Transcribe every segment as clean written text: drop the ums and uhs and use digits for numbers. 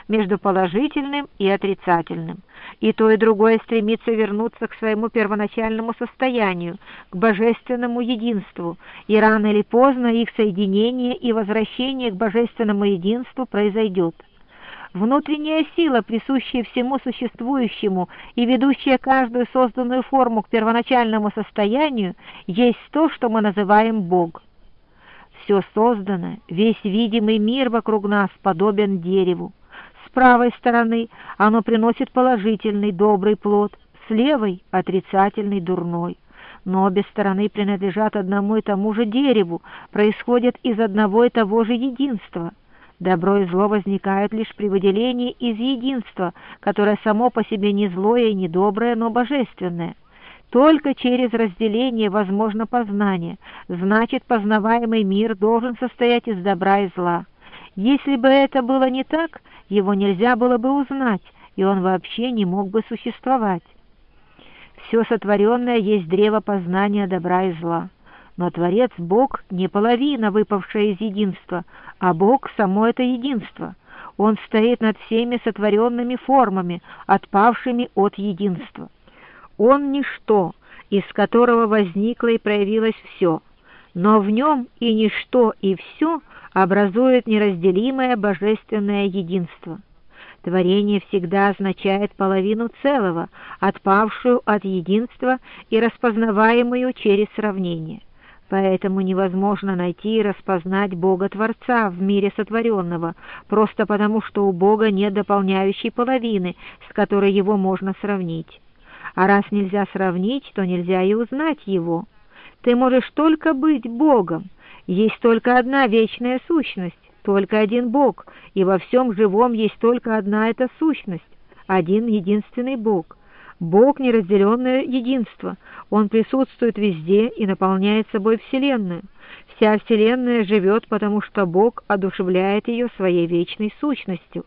между положительным и отрицательным. И то, и другое стремится вернуться к своему первоначальному состоянию, к божественному единству, и рано или поздно их соединение и возвращение к божественному единству произойдет. Внутренняя сила, присущая всему существующему и ведущая каждую созданную форму к первоначальному состоянию, есть то, что мы называем Бог. Все создано, весь видимый мир вокруг нас подобен дереву. С правой стороны оно приносит положительный, добрый плод, с левой – отрицательный, дурной. Но обе стороны принадлежат одному и тому же дереву, происходят из одного и того же единства. Добро и зло возникают лишь при выделении из единства, которое само по себе не злое и не доброе, но божественное. Только через разделение возможно познание, значит, познаваемый мир должен состоять из добра и зла. Если бы это было не так, его нельзя было бы узнать, и он вообще не мог бы существовать. Все сотворенное есть древо познания добра и зла. Но Творец Бог не половина, выпавшая из единства, а Бог — само это единство. Он стоит над всеми сотворенными формами, отпавшими от единства. Он — ничто, из которого возникло и проявилось все, но в нем и ничто, и все образует неразделимое божественное единство. Творение всегда означает половину целого, отпавшую от единства и распознаваемую через сравнение. Поэтому невозможно найти и распознать Бога-Творца в мире сотворенного, просто потому, что у Бога нет дополняющей половины, с которой его можно сравнить. А раз нельзя сравнить, то нельзя и узнать его. Ты можешь только быть Богом. Есть только одна вечная сущность, только один Бог, и во всем живом есть только одна эта сущность, один единственный Бог. Бог — неразделенное единство. Он присутствует везде и наполняет собой Вселенную. Вся Вселенная живет, потому что Бог одушевляет ее своей вечной сущностью.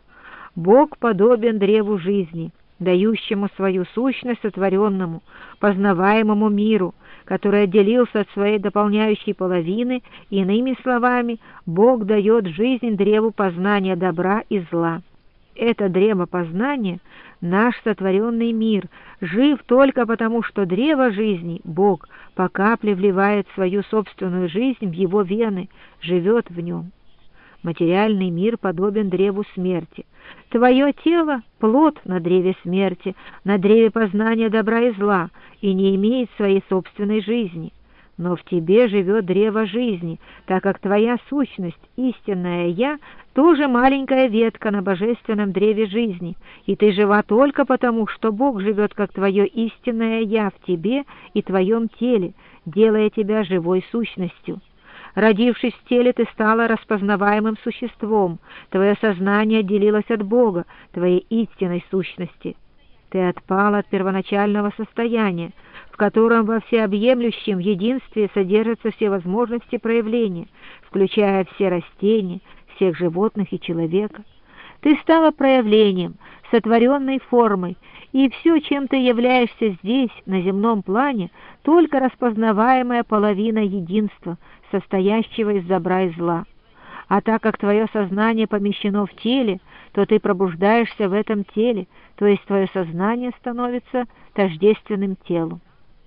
Бог подобен древу жизни, дающему свою сущность сотворенному, познаваемому миру, который отделился от своей дополняющей половины, иными словами, Бог дает жизнь древу познания добра и зла. Это древо познания, наш сотворенный мир, жив только потому, что древо жизни, Бог, по капле вливает свою собственную жизнь в его вены, живет в нем. Материальный мир подобен древу смерти. Твое тело — плод на древе смерти, на древе познания добра и зла, и не имеет своей собственной жизни. Но в тебе живет древо жизни, так как твоя сущность, истинное «Я», тоже маленькая ветка на божественном древе жизни, и ты жива только потому, что Бог живет как твое истинное «Я» в тебе и твоем теле, делая тебя живой сущностью. Родившись в теле, ты стала распознаваемым существом, твое сознание отделилось от Бога, твоей истинной сущности. Ты отпала от первоначального состояния, в котором во всеобъемлющем единстве содержатся все возможности проявления, включая все растения, всех животных и человека. Ты стала проявлением, сотворенной формой, и все, чем ты являешься здесь, на земном плане, только распознаваемая половина единства, состоящего из добра и зла. А так как твое сознание помещено в теле, то ты пробуждаешься в этом теле, то есть твое сознание становится тождественным телу.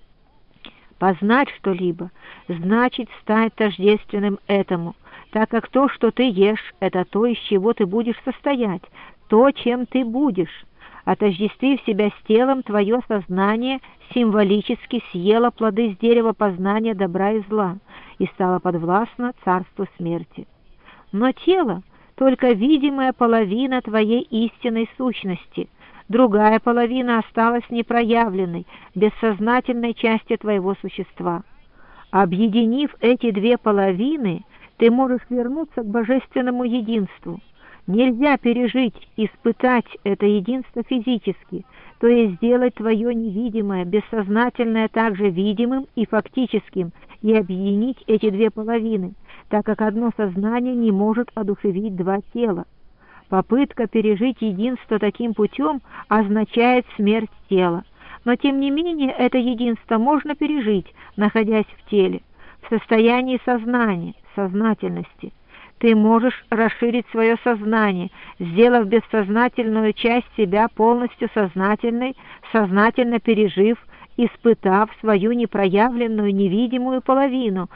Познать что-либо значит стать тождественным этому, так как то, что ты ешь, это то, из чего ты будешь состоять, то, чем ты будешь. Отождествив себя с телом, твое сознание символически съело плоды с дерева познания добра и зла и стало подвластно царству смерти. Но тело — только видимая половина твоей истинной сущности, другая половина осталась непроявленной, бессознательной частью твоего существа. Объединив эти две половины, ты можешь вернуться к божественному единству. Нельзя пережить, испытать это единство физически, то есть сделать твое невидимое, бессознательное также видимым и фактическим, и объединить эти две половины, так как одно сознание не может одушевить два тела. Попытка пережить единство таким путем означает смерть тела, но тем не менее это единство можно пережить, находясь в теле, в состоянии сознания, сознательности. ты можешь расширить свое сознание, сделав бессознательную часть себя полностью сознательной, сознательно пережив, испытав свою непроявленную невидимую половину,